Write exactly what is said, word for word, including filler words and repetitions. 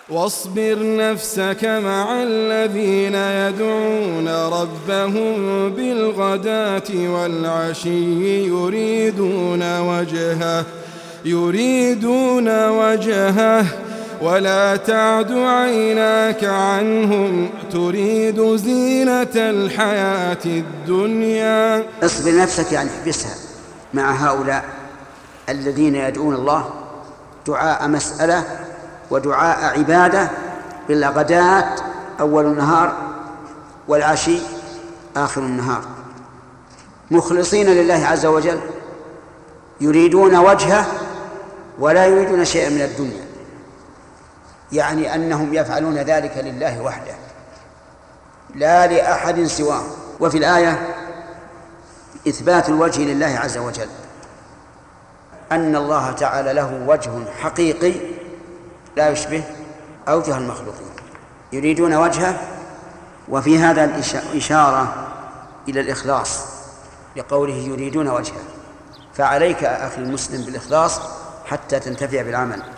واصبر نفسك مع الذين يدعون ربهم بالغداة والعشي يريدون وجهه يريدون وجهه ولا تعد عيناك عنهم تريد زينة الحياة الدنيا. اصبر نفسك يعني احبسها مع هؤلاء الذين يدعون الله دعاء مسألة ودعاء عبادة بالغداة أول النهار والعشي آخر النهار، مخلصين لله عز وجل، يريدون وجهه ولا يريدون شيئا من الدنيا، يعني أنهم يفعلون ذلك لله وحده لا لأحد سواه. وفي الآية إثبات الوجه لله عز وجل، أن الله تعالى له وجه حقيقي لا يشبه أوجه المخلوقين، يريدون وجهه. وفي هذا الإشارة إلى الإخلاص لقوله يريدون وجهه، فعليك أخي المسلم بالإخلاص حتى تنتفع بالعمل.